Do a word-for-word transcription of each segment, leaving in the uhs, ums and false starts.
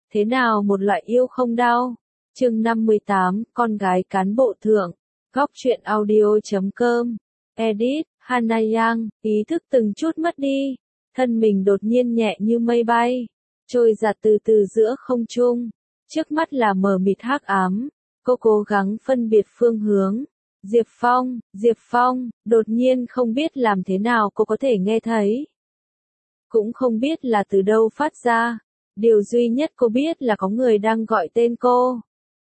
Thế nào một loại yêu không đau? Chương năm mươi tám, con gái cán bộ thượng. Góc truyện audio chấm com. Edit, Hana Yang, ý thức từng chút mất đi. Thân mình đột nhiên nhẹ như mây bay. Trôi giạt từ từ giữa không trung. Trước mắt là mờ mịt hắc ám. Cô cố gắng phân biệt phương hướng. Diệp Phong, Diệp Phong, đột nhiên không biết làm thế nào cô có thể nghe thấy. Cũng không biết là từ đâu phát ra. Điều duy nhất cô biết là có người đang gọi tên cô.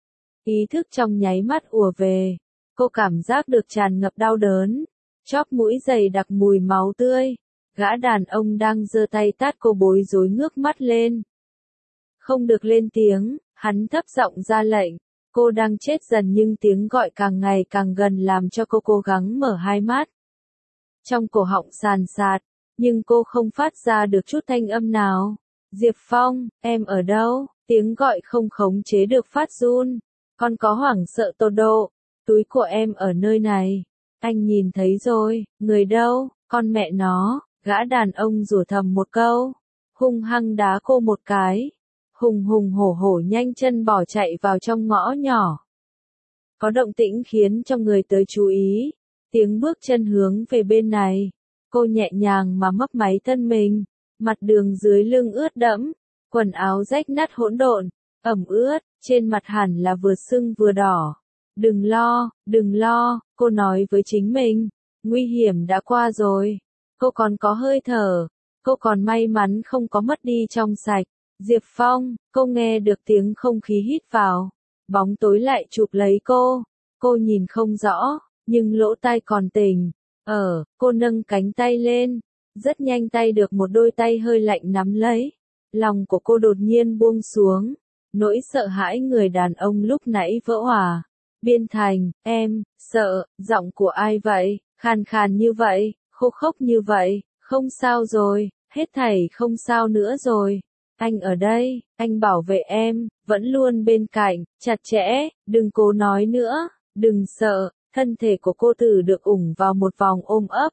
Ý thức trong nháy mắt ùa về. Cô cảm giác được tràn ngập đau đớn. Chóp mũi dày đặc mùi máu tươi. Gã đàn ông đang giơ tay tát cô bối rối ngước mắt lên. Không được lên tiếng, hắn thấp giọng ra lệnh. Cô đang chết dần nhưng tiếng gọi càng ngày càng gần làm cho cô cố gắng mở hai mắt. Trong cổ họng sàn sạt, nhưng cô không phát ra được chút thanh âm nào. Diệp Phong, em ở đâu? Tiếng gọi không khống chế được phát run. Con có hoảng sợ tột độ. Túi của em ở nơi này. Anh nhìn thấy rồi, người đâu? Con mẹ nó, gã đàn ông rủa thầm một câu. Hung hăng đá cô một cái. Hùng hùng hổ hổ nhanh chân bỏ chạy vào trong ngõ nhỏ. Có động tĩnh khiến cho người tới chú ý. Tiếng bước chân hướng về bên này. Cô nhẹ nhàng mà mấp máy thân mình. Mặt đường dưới lưng ướt đẫm. Quần áo rách nát hỗn độn. Ẩm ướt, trên mặt hẳn là vừa sưng vừa đỏ. Đừng lo, đừng lo, cô nói với chính mình. Nguy hiểm đã qua rồi. Cô còn có hơi thở. Cô còn may mắn không có mất đi trong sạch. Diệp Phong, cô nghe được tiếng không khí hít vào. Bóng tối lại chụp lấy cô. Cô nhìn không rõ, nhưng lỗ tai còn tỉnh. Ở, cô nâng cánh tay lên. Rất nhanh tay được một đôi tay hơi lạnh nắm lấy. Lòng của cô đột nhiên buông xuống. Nỗi sợ hãi người đàn ông lúc nãy vỡ òa. Biên Thành, em, sợ, giọng của ai vậy? Khàn khàn như vậy, khô khốc như vậy, không sao rồi, hết thảy không sao nữa rồi. Anh ở đây, anh bảo vệ em, vẫn luôn bên cạnh, chặt chẽ, đừng cố nói nữa, đừng sợ. Thân thể của cô Tử được ủng vào một vòng ôm ấp.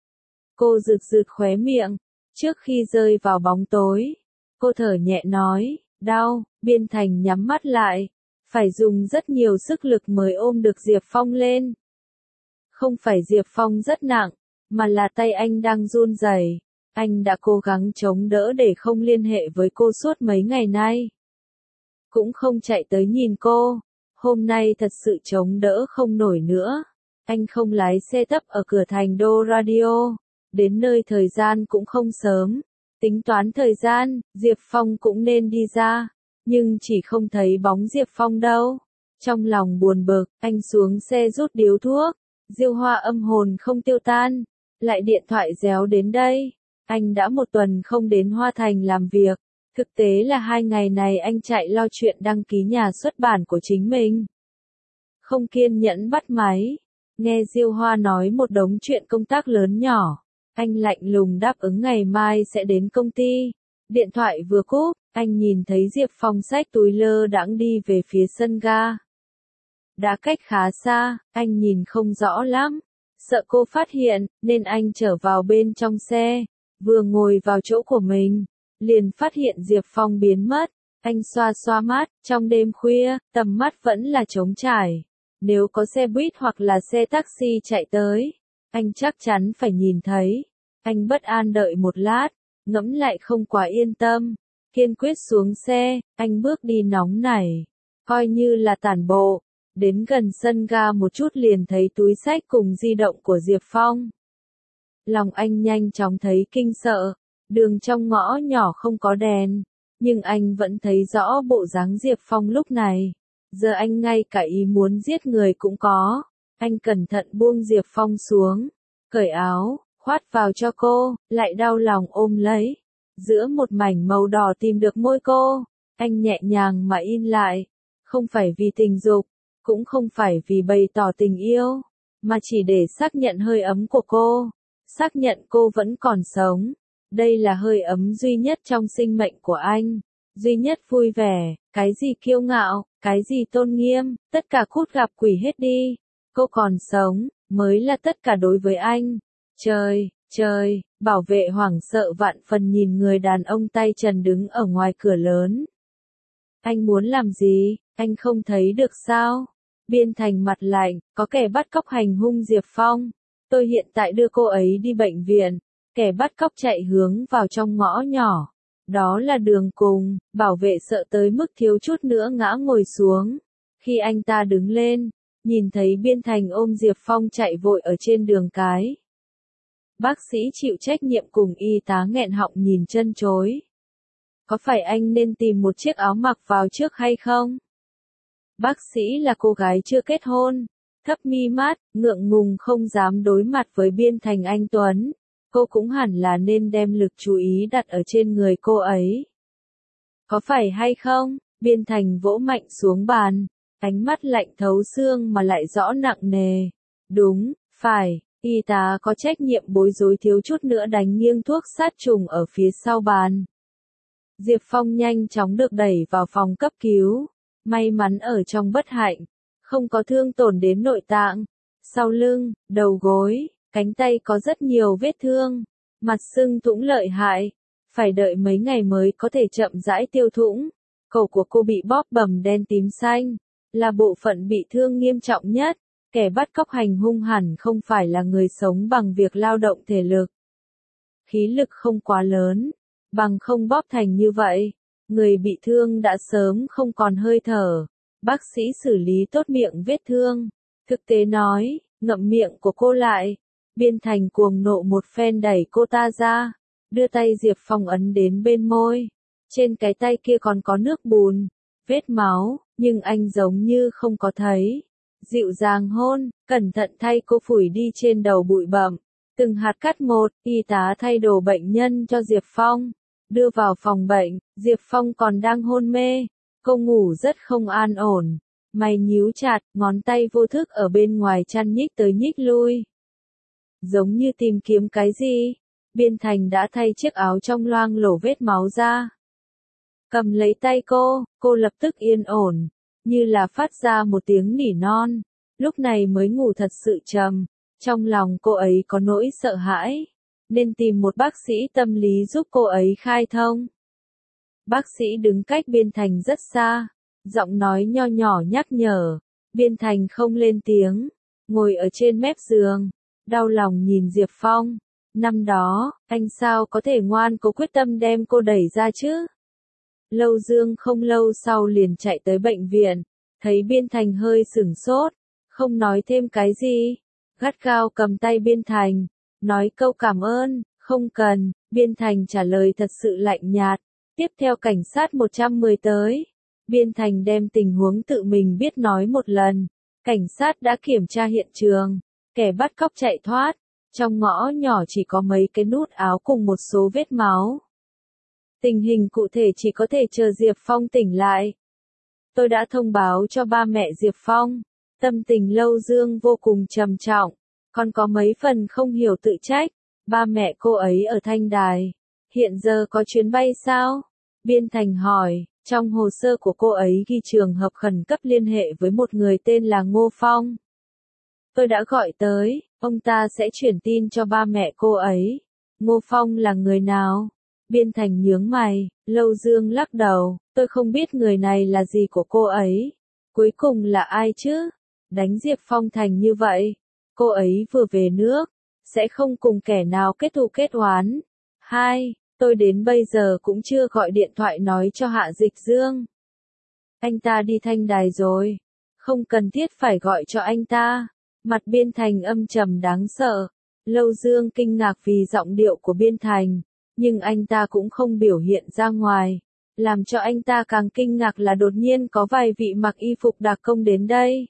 Cô rực rực khóe miệng, trước khi rơi vào bóng tối. Cô thở nhẹ nói, đau. Biên Thành nhắm mắt lại. Phải dùng rất nhiều sức lực mới ôm được Diệp Phong lên. Không phải Diệp Phong rất nặng, mà là tay anh đang run rẩy. Anh đã cố gắng chống đỡ để không liên hệ với cô suốt mấy ngày nay. Cũng không chạy tới nhìn cô. Hôm nay thật sự chống đỡ không nổi nữa. Anh không lái xe tấp ở cửa thành đô radio. Đến nơi thời gian cũng không sớm. Tính toán thời gian, Diệp Phong cũng nên đi ra. Nhưng chỉ không thấy bóng Diệp Phong đâu. Trong lòng buồn bực, anh xuống xe rút điếu thuốc. Diêu Hoa âm hồn không tiêu tan. Lại điện thoại réo đến đây. Anh đã một tuần không đến Hoa Thành làm việc. Thực tế là hai ngày này anh chạy lo chuyện đăng ký nhà xuất bản của chính mình. Không kiên nhẫn bắt máy. Nghe Diêu Hoa nói một đống chuyện công tác lớn nhỏ. Anh lạnh lùng đáp ứng ngày mai sẽ đến công ty. Điện thoại vừa cúp, anh nhìn thấy Diệp Phong xách túi lơ đãng đi về phía sân ga. Đã cách khá xa, anh nhìn không rõ lắm. Sợ cô phát hiện, nên anh trở vào bên trong xe. Vừa ngồi vào chỗ của mình, liền phát hiện Diệp Phong biến mất. Anh xoa xoa mắt, trong đêm khuya, tầm mắt vẫn là trống trải. Nếu có xe buýt hoặc là xe taxi chạy tới, anh chắc chắn phải nhìn thấy. Anh bất an đợi một lát, ngẫm lại không quá yên tâm. Kiên quyết xuống xe, anh bước đi nóng nảy. Coi như là tản bộ. Đến gần sân ga một chút liền thấy túi xách cùng di động của Diệp Phong. Lòng anh nhanh chóng thấy kinh sợ. Đường trong ngõ nhỏ không có đèn. Nhưng anh vẫn thấy rõ bộ dáng Diệp Phong lúc này. Giờ anh ngay cả ý muốn giết người cũng có. Anh cẩn thận buông Diệp Phong xuống. Cởi áo, khoát vào cho cô, lại đau lòng ôm lấy. Giữa một mảnh màu đỏ tìm được môi cô. Anh nhẹ nhàng mà in lại. Không phải vì tình dục. Cũng không phải vì bày tỏ tình yêu. Mà chỉ để xác nhận hơi ấm của cô. Xác nhận cô vẫn còn sống. Đây là hơi ấm duy nhất trong sinh mệnh của anh. Duy nhất vui vẻ, cái gì kiêu ngạo, cái gì tôn nghiêm, tất cả cút gặp quỷ hết đi. Cô còn sống, mới là tất cả đối với anh. Trời, trời, bảo vệ hoảng sợ vạn phần nhìn người đàn ông tay trần đứng ở ngoài cửa lớn. Anh muốn làm gì, anh không thấy được sao? Biên Thành mặt lạnh, có kẻ bắt cóc hành hung Diệp Phong. Tôi hiện tại đưa cô ấy đi bệnh viện. Kẻ bắt cóc chạy hướng vào trong ngõ nhỏ. Đó là đường cùng, bảo vệ sợ tới mức thiếu chút nữa ngã ngồi xuống. Khi anh ta đứng lên, nhìn thấy Biên Thành ôm Diệp Phong chạy vội ở trên đường cái. Bác sĩ chịu trách nhiệm cùng y tá nghẹn họng nhìn chân chối. Có phải anh nên tìm một chiếc áo mặc vào trước hay không? Bác sĩ là cô gái chưa kết hôn, thấp mi mắt, ngượng ngùng không dám đối mặt với Biên Thành anh Tuấn. Cô cũng hẳn là nên đem lực chú ý đặt ở trên người cô ấy. Có phải hay không? Biên Thành vỗ mạnh xuống bàn, ánh mắt lạnh thấu xương mà lại rõ nặng nề. Đúng, phải, y tá có trách nhiệm bối rối thiếu chút nữa đánh nghiêng thuốc sát trùng ở phía sau bàn. Diệp Phong nhanh chóng được đẩy vào phòng cấp cứu. May mắn ở trong bất hạnh, không có thương tổn đến nội tạng. Sau lưng, đầu gối, cánh tay có rất nhiều vết thương, mặt sưng thủng lợi hại, phải đợi mấy ngày mới có thể chậm rãi tiêu thủng. Cổ của cô bị bóp bầm đen tím xanh, là bộ phận bị thương nghiêm trọng nhất. Kẻ bắt cóc hành hung hẳn không phải là người sống bằng việc lao động thể lực. Khí lực không quá lớn, bằng không bóp thành như vậy. Người bị thương đã sớm không còn hơi thở. Bác sĩ xử lý tốt miệng vết thương. Thực tế nói, ngậm miệng của cô lại. Biên Thành cuồng nộ một phen đẩy cô ta ra. Đưa tay Diệp Phong ấn đến bên môi. Trên cái tay kia còn có nước bùn, vết máu, nhưng anh giống như không có thấy. Dịu dàng hôn, cẩn thận thay cô phủi đi trên đầu bụi bặm. Từng hạt cắt một, y tá thay đồ bệnh nhân cho Diệp Phong. Đưa vào phòng bệnh, Diệp Phong còn đang hôn mê. Cô ngủ rất không an ổn. Mày nhíu chặt, ngón tay vô thức ở bên ngoài chăn nhích tới nhích lui. Giống như tìm kiếm cái gì. Biên Thành đã thay chiếc áo trong loang lổ vết máu ra. Cầm lấy tay cô, cô lập tức yên ổn. Như là phát ra một tiếng nỉ non. Lúc này mới ngủ thật sự trầm. Trong lòng cô ấy có nỗi sợ hãi. Nên tìm một bác sĩ tâm lý giúp cô ấy khai thông. Bác sĩ đứng cách Biên Thành rất xa, giọng nói nho nhỏ nhắc nhở. Biên Thành không lên tiếng, ngồi ở trên mép giường, đau lòng nhìn Diệp Phong. Năm đó, anh sao có thể ngoan cố quyết tâm đem cô đẩy ra chứ? Lâu Dương không lâu sau liền chạy tới bệnh viện, thấy Biên Thành hơi sửng sốt, không nói thêm cái gì, gắt gao cầm tay Biên Thành. Nói câu cảm ơn, không cần. Biên Thành trả lời thật sự lạnh nhạt. Tiếp theo cảnh sát một trăm mười tới. Biên Thành đem tình huống tự mình biết nói một lần. Cảnh sát đã kiểm tra hiện trường. Kẻ bắt cóc chạy thoát. Trong ngõ nhỏ chỉ có mấy cái nút áo cùng một số vết máu. Tình hình cụ thể chỉ có thể chờ Diệp Phong tỉnh lại. Tôi đã thông báo cho ba mẹ Diệp Phong. Tâm tình Lâu Dương vô cùng trầm trọng. Còn có mấy phần không hiểu tự trách. Ba mẹ cô ấy ở Thanh Đài. Hiện giờ có chuyến bay sao? Biên Thành hỏi. Trong hồ sơ của cô ấy ghi trường hợp khẩn cấp liên hệ với một người tên là Ngô Phong. Tôi đã gọi tới, ông ta sẽ chuyển tin cho ba mẹ cô ấy. Ngô Phong là người nào? Biên Thành nhướng mày. Lâu Dương lắc đầu. Tôi không biết người này là gì của cô ấy. Cuối cùng là ai chứ? Đánh Diệp Phong thành như vậy. Cô ấy vừa về nước, sẽ không cùng kẻ nào kết thù kết oán. Hai, tôi đến bây giờ cũng chưa gọi điện thoại nói cho Hạ Dịch Dương. Anh ta đi Thanh Đài rồi, không cần thiết phải gọi cho anh ta. Mặt Biên Thành âm trầm đáng sợ. Lâu Dương kinh ngạc vì giọng điệu của Biên Thành, nhưng anh ta cũng không biểu hiện ra ngoài. Làm cho anh ta càng kinh ngạc là đột nhiên có vài vị mặc y phục đặc công đến đây.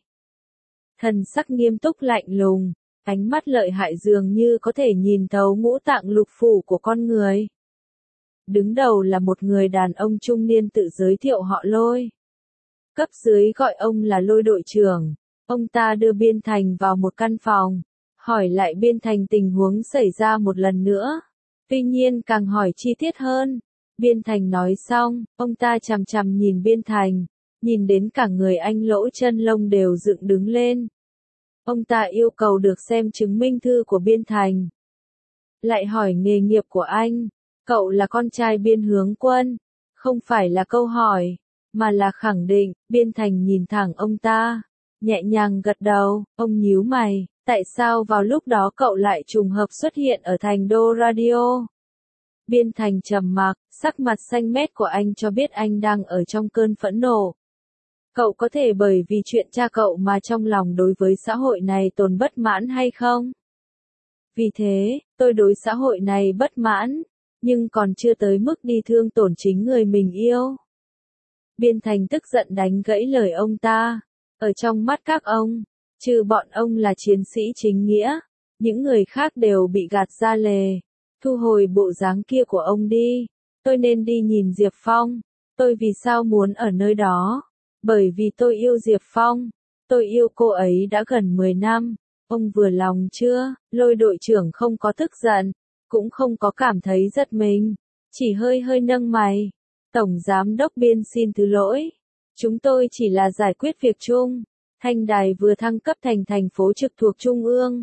Thần sắc nghiêm túc lạnh lùng, ánh mắt lợi hại dường như có thể nhìn thấu ngũ tạng lục phủ của con người. Đứng đầu là một người đàn ông trung niên tự giới thiệu họ Lôi. Cấp dưới gọi ông là Lôi đội trưởng. Ông ta đưa Biên Thành vào một căn phòng, hỏi lại Biên Thành tình huống xảy ra một lần nữa. Tuy nhiên càng hỏi chi tiết hơn. Biên Thành nói xong, ông ta chằm chằm nhìn Biên Thành. Nhìn đến cả người anh lỗ chân lông đều dựng đứng lên. Ông ta yêu cầu được xem chứng minh thư của Biên Thành. Lại hỏi nghề nghiệp của anh. Cậu là con trai Biên Hướng Quân. Không phải là câu hỏi. mà là khẳng định. Biên Thành nhìn thẳng ông ta, nhẹ nhàng gật đầu. Ông nhíu mày, tại sao vào lúc đó cậu lại trùng hợp xuất hiện ở Thành Đô Radio? Biên Thành trầm mặc, sắc mặt xanh mét của anh cho biết anh đang ở trong cơn phẫn nộ. Cậu có thể bởi vì chuyện cha cậu mà trong lòng đối với xã hội này tồn bất mãn hay không? Vì thế, tôi đối xã hội này bất mãn, nhưng còn chưa tới mức đi thương tổn chính người mình yêu. Biên Thành tức giận đánh gãy lời ông ta. Ở trong mắt các ông, trừ bọn ông là chiến sĩ chính nghĩa, những người khác đều bị gạt ra lề. Thu hồi bộ dáng kia của ông đi. Tôi nên đi nhìn Diệp Phong. Tôi vì sao muốn ở nơi đó? Bởi vì tôi yêu Diệp Phong. Tôi yêu cô ấy đã gần mười năm. Ông vừa lòng chưa? Lôi đội trưởng không có tức giận, cũng không có cảm thấy giật mình, chỉ hơi hơi nâng mày. Tổng giám đốc Biên xin thứ lỗi. Chúng tôi chỉ là giải quyết việc chung. Thanh đài vừa thăng cấp thành thành phố trực thuộc Trung ương.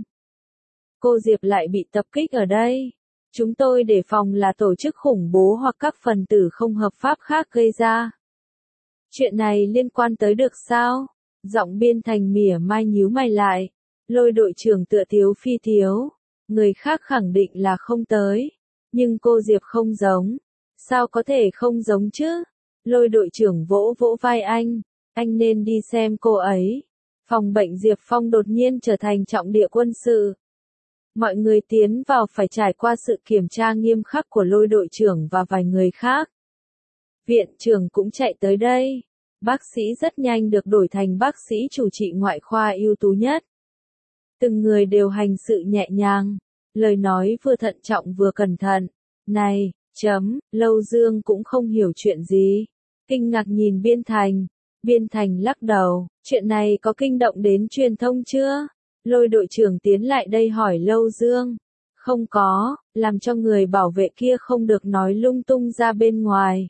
Cô Diệp lại bị tập kích ở đây. Chúng tôi đề phòng là tổ chức khủng bố hoặc các phần tử không hợp pháp khác gây ra. Chuyện này liên quan tới được sao? Giọng Biên Thành mỉa mai nhíu mày lại. Lôi đội trưởng tựa thiếu phi thiếu. Người khác khẳng định là không tới. Nhưng cô Diệp không giống. Sao có thể không giống chứ? Lôi đội trưởng vỗ vỗ vai anh. Anh nên đi xem cô ấy. Phòng bệnh Diệp Phong đột nhiên trở thành trọng địa quân sự. Mọi người tiến vào phải trải qua sự kiểm tra nghiêm khắc của lôi đội trưởng và vài người khác. Viện trưởng cũng chạy tới đây. Bác sĩ rất nhanh được đổi thành bác sĩ chủ trị ngoại khoa ưu tú nhất. Từng người đều hành sự nhẹ nhàng, lời nói vừa thận trọng vừa cẩn thận. Này, chấm, Lâu Dương cũng không hiểu chuyện gì. Kinh ngạc nhìn Biên Thành. Biên Thành lắc đầu, chuyện này có kinh động đến truyền thông chưa? Lôi đội trưởng tiến lại đây hỏi Lâu Dương. Không có, làm cho người bảo vệ kia không được nói lung tung ra bên ngoài.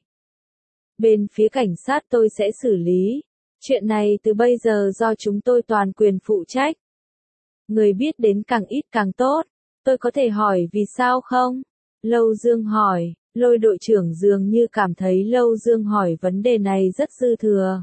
Bên phía cảnh sát tôi sẽ xử lý. Chuyện này từ bây giờ do chúng tôi toàn quyền phụ trách. Người biết đến càng ít càng tốt. Tôi có thể hỏi vì sao không? Lâu Dương hỏi. Lôi đội trưởng dường như cảm thấy Lâu Dương hỏi vấn đề này rất dư thừa.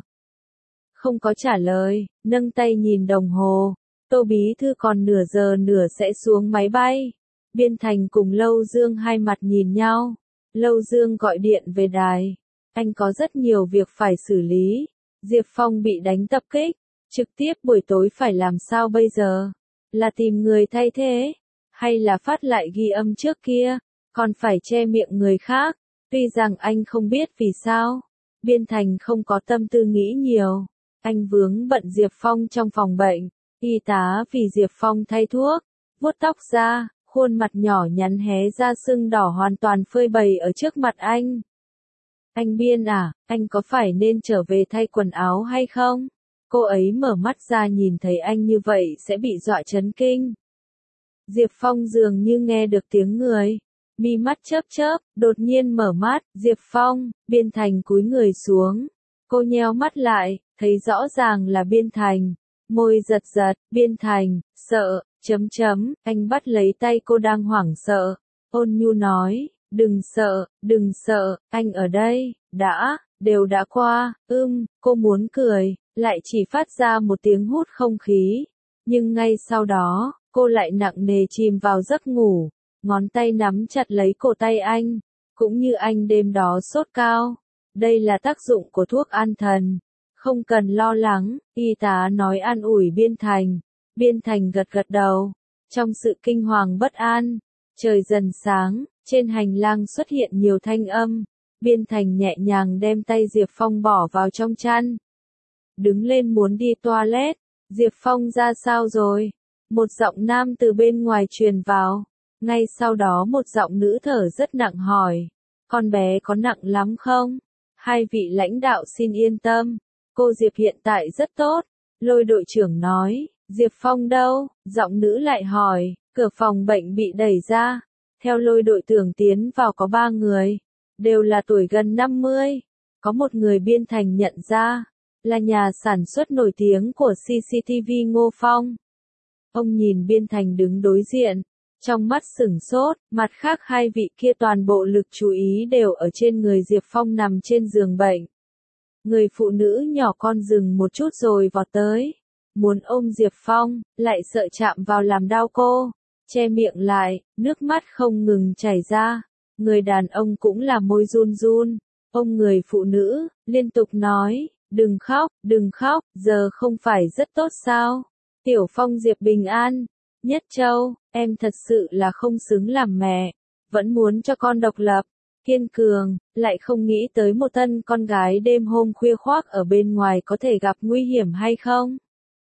Không có trả lời, nâng tay nhìn đồng hồ. Tô bí thư còn nửa giờ nửa sẽ xuống máy bay. Biên Thành cùng Lâu Dương hai mặt nhìn nhau. Lâu Dương gọi điện về đài. Anh có rất nhiều việc phải xử lý. Diệp Phong bị đánh tập kích. Trực tiếp buổi tối phải làm sao bây giờ? Là tìm người thay thế? Hay là phát lại ghi âm trước kia? Còn phải che miệng người khác? Tuy rằng anh không biết vì sao. Biên Thành không có tâm tư nghĩ nhiều. Anh vướng bận Diệp Phong trong phòng bệnh. Y tá vì Diệp Phong thay thuốc. Vuốt tóc ra, khuôn mặt nhỏ nhắn hé ra sưng đỏ hoàn toàn phơi bày ở trước mặt anh. Anh Biên à, anh có phải nên trở về thay quần áo hay không? Cô ấy mở mắt ra nhìn thấy anh như vậy sẽ bị dọa chấn kinh. Diệp Phong dường như nghe được tiếng người. Mi mắt chớp chớp, đột nhiên mở mắt. Diệp Phong, Biên Thành cúi người xuống. Cô nheo mắt lại, thấy rõ ràng là Biên Thành. Môi giật giật, Biên Thành, sợ, chấm chấm, anh bắt lấy tay cô đang hoảng sợ. Ôn nhu nói, đừng sợ, đừng sợ, anh ở đây, đã, đều đã qua, ưm, cô muốn cười, lại chỉ phát ra một tiếng hút không khí. Nhưng ngay sau đó, cô lại nặng nề chìm vào giấc ngủ, ngón tay nắm chặt lấy cổ tay anh, cũng như anh đêm đó sốt cao. Đây là tác dụng của thuốc an thần. Không cần lo lắng, y tá nói an ủi Biên Thành. Biên Thành gật gật đầu. Trong sự kinh hoàng bất an, trời dần sáng, trên hành lang xuất hiện nhiều thanh âm. Biên Thành nhẹ nhàng đem tay Diệp Phong bỏ vào trong chăn. Đứng lên muốn đi toilet. Diệp Phong ra sao rồi? Một giọng nam từ bên ngoài truyền vào. Ngay sau đó một giọng nữ thở rất nặng hỏi. Con bé có nặng lắm không? Hai vị lãnh đạo xin yên tâm. Cô Diệp hiện tại rất tốt. Lôi đội trưởng nói. Diệp Phong đâu? Giọng nữ lại hỏi. Cửa phòng bệnh bị đẩy ra. Theo lôi đội trưởng tiến vào có ba người. Đều là tuổi gần năm mươi. Có một người Biên Thành nhận ra. Là nhà sản xuất nổi tiếng của xê xê tê vê Ngô Phong. Ông nhìn Biên Thành đứng đối diện. Trong mắt sửng sốt, mặt khác hai vị kia toàn bộ lực chú ý đều ở trên người Diệp Phong nằm trên giường bệnh. Người phụ nữ nhỏ con dừng một chút rồi vọt tới. Muốn ôm Diệp Phong, lại sợ chạm vào làm đau cô. Che miệng lại, nước mắt không ngừng chảy ra. Người đàn ông cũng là môi run run. Ôm người phụ nữ, liên tục nói, đừng khóc, đừng khóc, giờ không phải rất tốt sao? Tiểu Phong Diệp bình an. Nhất Châu, em thật sự là không xứng làm mẹ. Vẫn muốn cho con độc lập, kiên cường, lại không nghĩ tới một thân con gái đêm hôm khuya khoác ở bên ngoài có thể gặp nguy hiểm hay không?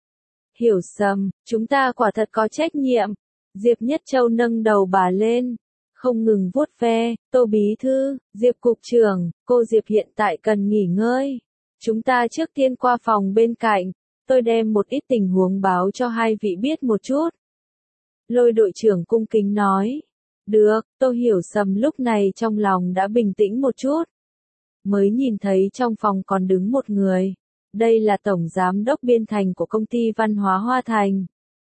Hiểu Sầm, chúng ta quả thật có trách nhiệm. Diệp Nhất Châu nâng đầu bà lên, không ngừng vuốt ve. Tô bí thư, Diệp cục trưởng, cô Diệp hiện tại cần nghỉ ngơi. Chúng ta trước tiên qua phòng bên cạnh, tôi đem một ít tình huống báo cho hai vị biết một chút. Lôi đội trưởng cung kính nói. Được, Tô Hiểu Sầm lúc này trong lòng đã bình tĩnh một chút. Mới nhìn thấy trong phòng còn đứng một người. Đây là tổng giám đốc biên thành của công ty văn hóa Hoa Thành.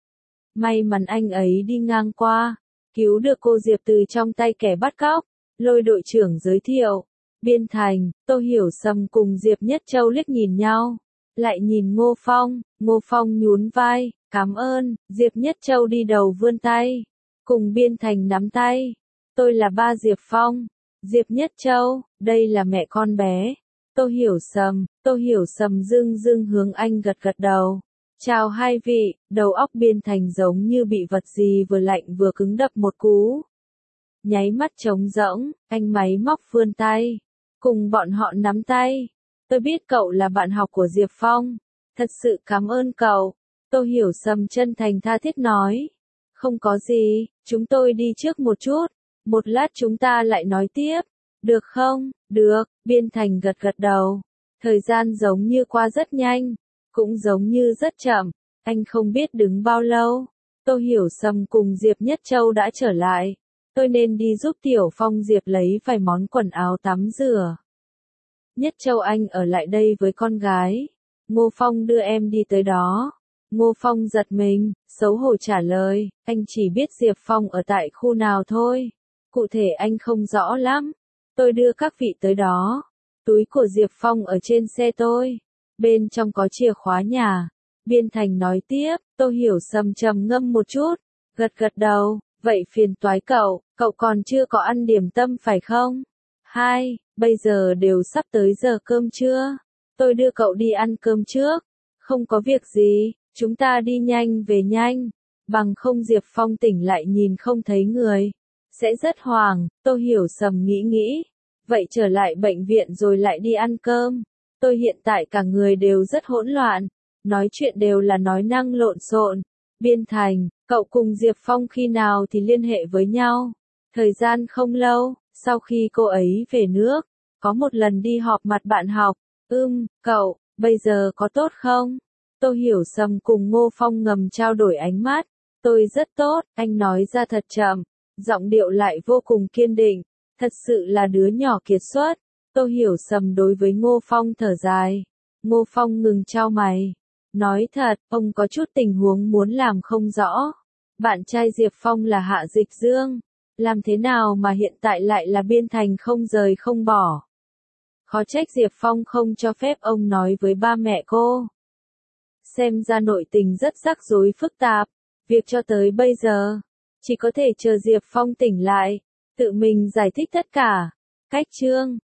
May mắn anh ấy đi ngang qua, cứu được cô Diệp từ trong tay kẻ bắt cóc. Lôi đội trưởng giới thiệu. Biên thành, Tô Hiểu Sầm cùng Diệp Nhất Châu liếc nhìn nhau. Lại nhìn Ngô Phong, Ngô Phong nhún vai, cảm ơn. Diệp Nhất Châu đi đầu vươn tay. Cùng Biên Thành nắm tay. Tôi là ba Diệp Phong. Diệp Nhất Châu, đây là mẹ con bé. Tô Hiểu Sầm, Tô Hiểu Sầm dưng dưng hướng anh gật gật đầu. Chào hai vị, đầu óc Biên Thành giống như bị vật gì vừa lạnh vừa cứng đập một cú. Nháy mắt trống rỗng, anh máy móc vươn tay. Cùng bọn họ nắm tay. Tôi biết cậu là bạn học của Diệp Phong. Thật sự cảm ơn cậu. Tô Hiểu Sầm chân thành tha thiết nói. Không có gì, chúng tôi đi trước một chút. Một lát chúng ta lại nói tiếp. Được không? Được, Biên Thành gật gật đầu. Thời gian giống như qua rất nhanh. Cũng giống như rất chậm. Anh không biết đứng bao lâu. Tô Hiểu Sầm cùng Diệp Nhất Châu đã trở lại. Tôi nên đi giúp Tiểu Phong Diệp lấy vài món quần áo tắm rửa. Nhất Châu anh ở lại đây với con gái. Ngô Phong đưa em đi tới đó. Ngô Phong giật mình, xấu hổ trả lời, anh chỉ biết Diệp Phong ở tại khu nào thôi. Cụ thể anh không rõ lắm. Tôi đưa các vị tới đó. Túi của Diệp Phong ở trên xe tôi. Bên trong có chìa khóa nhà. Biên Thành nói tiếp, Tô Hiểu Sầm trầm ngâm một chút. Gật gật đầu, vậy phiền toái cậu, cậu còn chưa có ăn điểm tâm phải không? Hai, bây giờ đều sắp tới giờ cơm trưa. Tôi đưa cậu đi ăn cơm trước. Không có việc gì. Chúng ta đi nhanh về nhanh, bằng không Diệp Phong tỉnh lại nhìn không thấy người. Sẽ rất hoảng, Tô Hiểu Sầm nghĩ nghĩ. Vậy trở lại bệnh viện rồi lại đi ăn cơm. Tôi hiện tại cả người đều rất hỗn loạn. Nói chuyện đều là nói năng lộn xộn. Biên Thành, cậu cùng Diệp Phong khi nào thì liên hệ với nhau. Thời gian không lâu, sau khi cô ấy về nước, có một lần đi họp mặt bạn học. Ưm, cậu, bây giờ có tốt không? Tô Hiểu Sầm cùng Ngô Phong ngầm trao đổi ánh mắt. Tôi rất tốt, anh nói ra thật chậm. Giọng điệu lại vô cùng kiên định. Thật sự là đứa nhỏ kiệt xuất. Tô Hiểu Sầm đối với Ngô Phong thở dài. Ngô Phong ngừng trao mày. Nói thật, ông có chút tình huống muốn làm không rõ. Bạn trai Diệp Phong là Hạ Dịch Dương. Làm thế nào mà hiện tại lại là Biên Thành không rời không bỏ. Khó trách Diệp Phong không cho phép ông nói với ba mẹ cô. Xem ra nội tình rất rắc rối phức tạp. Việc cho tới bây giờ, chỉ có thể chờ Diệp Phong tỉnh lại, tự mình giải thích tất cả. Cách chương